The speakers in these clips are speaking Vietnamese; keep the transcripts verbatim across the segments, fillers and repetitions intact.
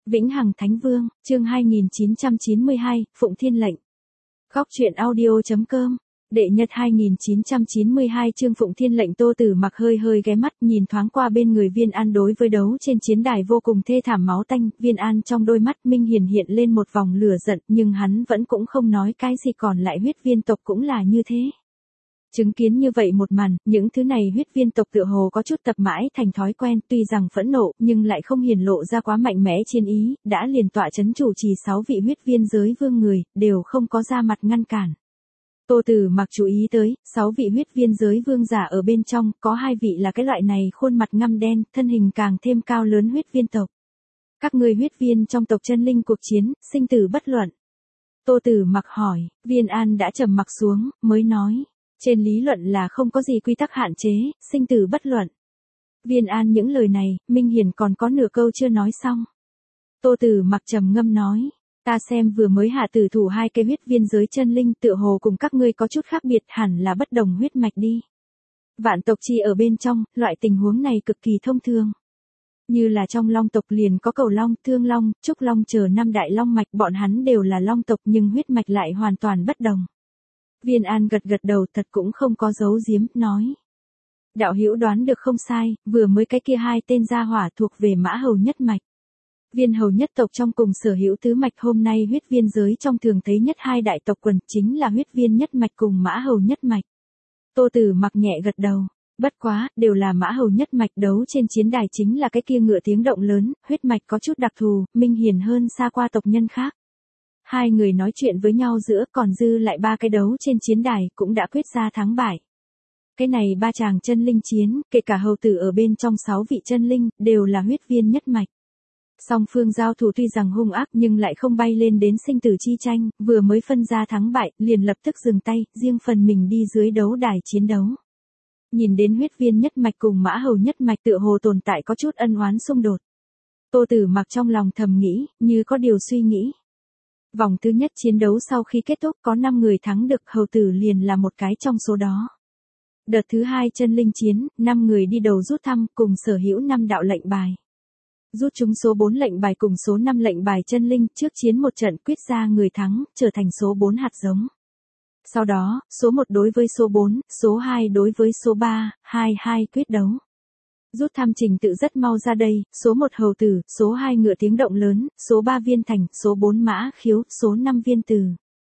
Vĩnh Hằng Thánh Vương, chương hai nghìn chín trăm chín mươi hai, Phụng Thiên lệnh. Góc truyện audio.com, đệ nhật hai nghìn chín trăm chín mươi hai chương Phụng Thiên lệnh. Tô Tử Mặc hơi hơi ghé mắt nhìn thoáng qua bên người Viên An đối với đấu trên chiến đài vô cùng thê thảm máu tanh. Viên An trong đôi mắt minh hiển hiện lên một vòng lửa giận, nhưng hắn vẫn cũng không nói cái gì, còn lại huyết viên tộc cũng là như thế. Chứng kiến như vậy một màn, những thứ này huyết viên tộc tựa hồ có chút tập mãi thành thói quen, tuy rằng phẫn nộ nhưng lại không hiển lộ ra quá mạnh mẽ chiến ý, đã liền tọa chấn chủ trì sáu vị huyết viên giới vương người, đều không có ra mặt ngăn cản. Tô Tử Mặc chú ý tới, sáu vị huyết viên giới vương giả ở bên trong, có hai vị là cái loại này khuôn mặt ngăm đen, thân hình càng thêm cao lớn huyết viên tộc. Các ngươi huyết viên trong tộc chân linh cuộc chiến, sinh tử bất luận. Tô Tử Mặc hỏi, Viên An đã trầm mặc xuống, mới nói. Trên lý luận là không có gì quy tắc hạn chế, sinh tử bất luận. Viên An những lời này, minh hiển còn có nửa câu chưa nói xong. Tô Tử Mặc trầm ngâm nói, ta xem vừa mới hạ tử thủ hai cái huyết viên giới chân linh tựa hồ cùng các ngươi có chút khác biệt, hẳn là bất đồng huyết mạch đi. Vạn tộc chi ở bên trong, loại tình huống này cực kỳ thông thường. Như là trong long tộc liền có cầu long, thương long, trúc long chờ năm đại long mạch, bọn hắn đều là long tộc nhưng huyết mạch lại hoàn toàn bất đồng. Viên An gật gật đầu, thật cũng không có giấu giếm, nói. Đạo hữu đoán được không sai, vừa mới cái kia hai tên gia hỏa thuộc về mã hầu nhất mạch. Viên hầu nhất tộc trong cùng sở hữu tứ mạch, hôm nay huyết viên giới trong thường thấy nhất hai đại tộc quần chính là huyết viên nhất mạch cùng mã hầu nhất mạch. Tô Tử Mặc nhẹ gật đầu, bất quá, đều là mã hầu nhất mạch, đấu trên chiến đài chính là cái kia ngựa tiếng động lớn, huyết mạch có chút đặc thù, minh hiển hơn xa qua tộc nhân khác. Hai người nói chuyện với nhau giữa, còn dư lại ba cái đấu trên chiến đài cũng đã quyết ra thắng bại. Cái này ba chàng chân linh chiến, kể cả hầu tử ở bên trong sáu vị chân linh, đều là huyết viên nhất mạch. Song phương giao thủ tuy rằng hung ác nhưng lại không bay lên đến sinh tử chi tranh, vừa mới phân ra thắng bại, liền lập tức dừng tay, riêng phần mình đi dưới đấu đài chiến đấu. Nhìn đến huyết viên nhất mạch cùng mã hầu nhất mạch tựa hồ tồn tại có chút ân oán xung đột. Tô Tử Mặc trong lòng thầm nghĩ, như có điều suy nghĩ. Vòng thứ nhất chiến đấu sau khi kết thúc có năm người thắng được, hầu tử liền là một cái trong số đó. Đợt thứ hai chân linh chiến, năm người đi đầu rút thăm cùng sở hữu năm đạo lệnh bài. Rút chúng số bốn lệnh bài cùng số năm lệnh bài chân linh, trước chiến một trận quyết ra người thắng, trở thành số bốn hạt giống. Sau đó, số một đối với số bốn, số hai đối với số ba, hai hai quyết đấu. Rút thăm trình tự rất mau ra đây, số một hầu tử, số hai ngựa tiếng động lớn, số ba viên thành, số bốn mã khiếu, số năm viên từ.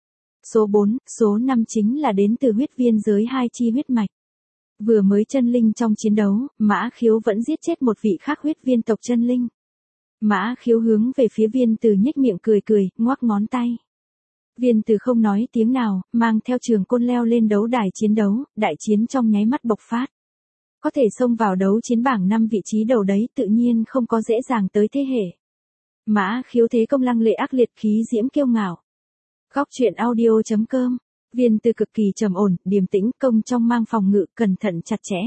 Số bốn, số năm chính là đến từ huyết viên giới hai chi huyết mạch. Vừa mới chân linh trong chiến đấu, mã khiếu vẫn giết chết một vị khác huyết viên tộc chân linh. Mã khiếu hướng về phía viên từ nhếch miệng cười cười, ngoắc ngón tay. Viên từ không nói tiếng nào, mang theo trường côn leo lên đấu đài chiến đấu, đại chiến trong nháy mắt bộc phát. Có thể xông vào đấu chiến bảng năm vị trí đầu đấy tự nhiên không có dễ dàng tới thế hệ. Mã khiếu thế công lăng lệ ác liệt, khí diễm kiêu ngạo. Góc truyện audio.com, viên từ cực kỳ trầm ổn, điềm tĩnh, công trong mang phòng ngự, cẩn thận chặt chẽ.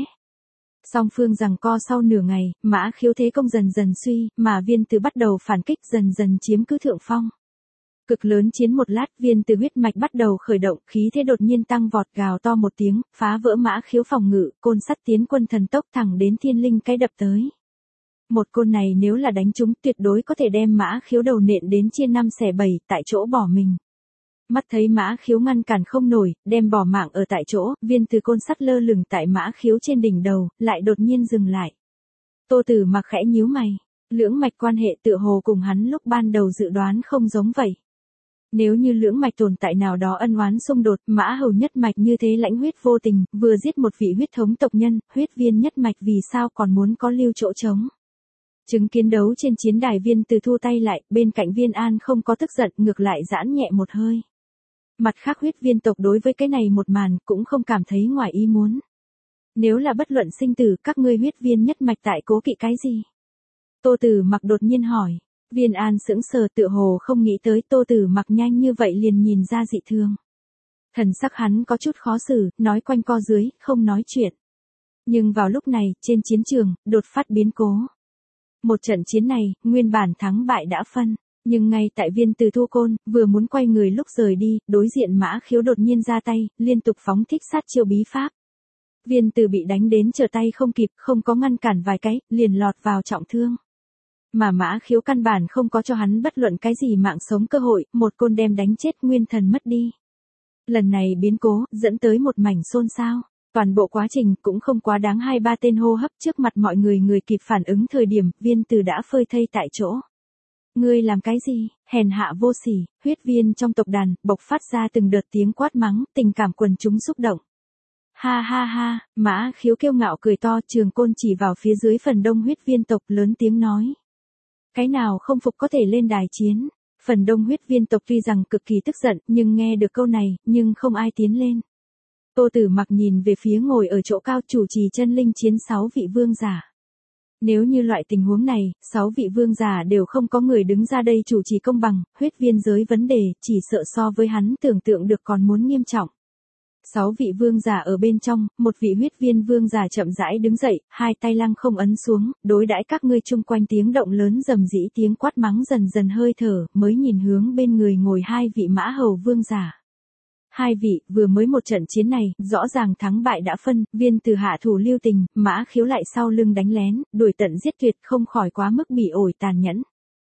Song phương giằng co sau nửa ngày, mã khiếu thế công dần dần suy, mà viên từ bắt đầu phản kích, dần dần chiếm cứ thượng phong. Cực lớn chiến một lát, viên từ huyết mạch bắt đầu khởi động, khí thế đột nhiên tăng vọt, gào to một tiếng, phá vỡ mã khiếu phòng ngự, côn sắt tiến quân thần tốc thẳng đến thiên linh cái đập tới. Một côn này nếu là đánh trúng, tuyệt đối có thể đem mã khiếu đầu nện đến chia năm xẻ bảy, tại chỗ bỏ mình. Mắt thấy mã khiếu ngăn cản không nổi, đem bỏ mạng ở tại chỗ, viên từ côn sắt lơ lửng tại mã khiếu trên đỉnh đầu, lại đột nhiên dừng lại. Tô Tử Mặc khẽ nhíu mày, lưỡng mạch quan hệ tựa hồ cùng hắn lúc ban đầu dự đoán không giống vậy. Nếu như lưỡng mạch tồn tại nào đó ân oán xung đột, mã hầu nhất mạch như thế lãnh huyết vô tình, vừa giết một vị huyết thống tộc nhân, huyết viên nhất mạch vì sao còn muốn có lưu chỗ trống. Chứng kiến đấu trên chiến đài, viên từ thu tay lại, bên cạnh Viên An không có tức giận, ngược lại giãn nhẹ một hơi. Mặt khác huyết viên tộc đối với cái này một màn cũng không cảm thấy ngoài ý muốn. Nếu là bất luận sinh tử, các ngươi huyết viên nhất mạch tại cố kỵ cái gì? Tô Tử Mặc đột nhiên hỏi. Viên An sững sờ, tựa hồ không nghĩ tới Tô Tử Mặc nhanh như vậy liền nhìn ra dị thường. Thần sắc hắn có chút khó xử, nói quanh co dưới, không nói chuyện. Nhưng vào lúc này, trên chiến trường, đột phát biến cố. Một trận chiến này, nguyên bản thắng bại đã phân. Nhưng ngay tại viên từ thu côn, vừa muốn quay người lúc rời đi, đối diện mã khiếu đột nhiên ra tay, liên tục phóng thích sát chiêu bí pháp. Viên từ bị đánh đến trở tay không kịp, không có ngăn cản vài cái, liền lọt vào trọng thương. Mà Mã Khiếu căn bản không có cho hắn bất luận cái gì mạng sống cơ hội, một côn đem đánh chết nguyên thần mất đi. Lần này biến cố, dẫn tới một mảnh xôn xao. Toàn bộ quá trình cũng không quá đáng hai ba tên hô hấp trước mặt mọi người người kịp phản ứng thời điểm, Viên Từ đã phơi thây tại chỗ. Ngươi làm cái gì, hèn hạ vô sỉ, huyết viên trong tộc đàn, bộc phát ra từng đợt tiếng quát mắng, tình cảm quần chúng xúc động. Ha ha ha, Mã Khiếu kiêu ngạo cười to, trường côn chỉ vào phía dưới phần đông huyết viên tộc lớn tiếng nói. Cái nào không phục có thể lên đài chiến. Phần đông huyết viên tộc tuy rằng cực kỳ tức giận, nhưng nghe được câu này, nhưng không ai tiến lên. Tô Tử Mặc nhìn về phía ngồi ở chỗ cao chủ trì chân linh chiến sáu vị vương giả. Nếu như loại tình huống này, sáu vị vương giả đều không có người đứng ra đây chủ trì công bằng, huyết viên giới vấn đề, chỉ sợ so với hắn tưởng tượng được còn muốn nghiêm trọng. Sáu vị vương giả ở bên trong, một vị huyết viên vương giả chậm rãi đứng dậy, hai tay lăng không ấn xuống, đối đãi các ngươi chung quanh tiếng động lớn rầm rĩ tiếng quát mắng dần dần hơi thở, mới nhìn hướng bên người ngồi hai vị mã hầu vương giả. Hai vị, vừa mới một trận chiến này, rõ ràng thắng bại đã phân, Viên Từ hạ thủ lưu tình, Mã Khiếu lại sau lưng đánh lén, đuổi tận giết tuyệt không khỏi quá mức bỉ ổi tàn nhẫn.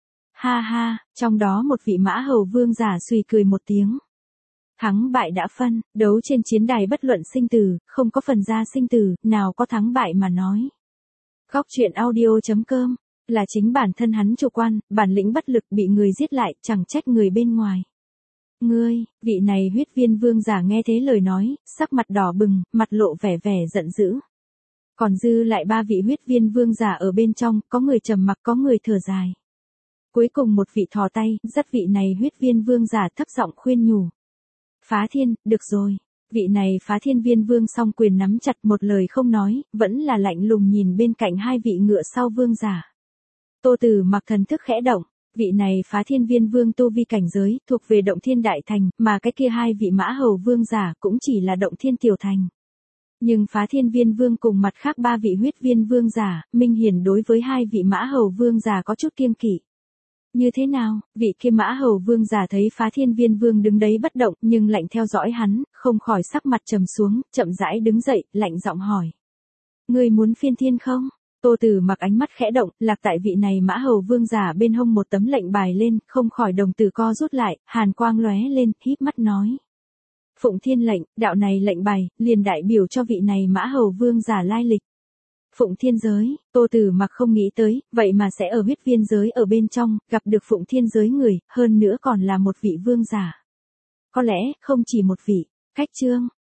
Ha ha, trong đó một vị mã hầu vương giả suy cười một tiếng. Thắng bại đã phân, đấu trên chiến đài bất luận sinh tử, không có phần ra sinh tử, nào có thắng bại mà nói. Góc truyện audio chấm com, là chính bản thân hắn chủ quan, bản lĩnh bất lực bị người giết lại, chẳng trách người bên ngoài. Ngươi, vị này huyết viên vương giả nghe thế lời nói, sắc mặt đỏ bừng, mặt lộ vẻ vẻ giận dữ. Còn dư lại ba vị huyết viên vương giả ở bên trong, có người trầm mặc có người thở dài. Cuối cùng một vị thò tay, dắt vị này huyết viên vương giả thấp giọng khuyên nhủ. Phá Thiên, được rồi. Vị này Phá Thiên viên vương song quyền nắm chặt một lời không nói, vẫn là lạnh lùng nhìn bên cạnh hai vị ngựa sau vương giả. Tô Tử Mặc thần thức khẽ động. Vị này Phá Thiên viên vương tu vi cảnh giới, thuộc về động thiên đại thành, mà cái kia hai vị mã hầu vương giả cũng chỉ là động thiên tiểu thành. Nhưng Phá Thiên viên vương cùng mặt khác ba vị huyết viên vương giả, minh hiển đối với hai vị mã hầu vương giả có chút kiêng kỵ. Như thế nào, vị kia mã hầu vương giả thấy Phá Thiên viên vương đứng đấy bất động, nhưng lạnh theo dõi hắn, không khỏi sắc mặt trầm xuống, chậm rãi đứng dậy, lạnh giọng hỏi. Ngươi muốn phiên thiên không? Tô Tử Mặc ánh mắt khẽ động, lạc tại vị này mã hầu vương giả bên hông một tấm lệnh bài lên, không khỏi đồng tử co rút lại, hàn quang lóe lên, híp mắt nói. Phụng Thiên lệnh, đạo này lệnh bài, liền đại biểu cho vị này mã hầu vương giả lai lịch. Phụng Thiên giới, Tô Tử Mặc không nghĩ tới, vậy mà sẽ ở huyết viên giới ở bên trong, gặp được Phụng Thiên giới người, hơn nữa còn là một vị vương giả. Có lẽ, không chỉ một vị, cách chương.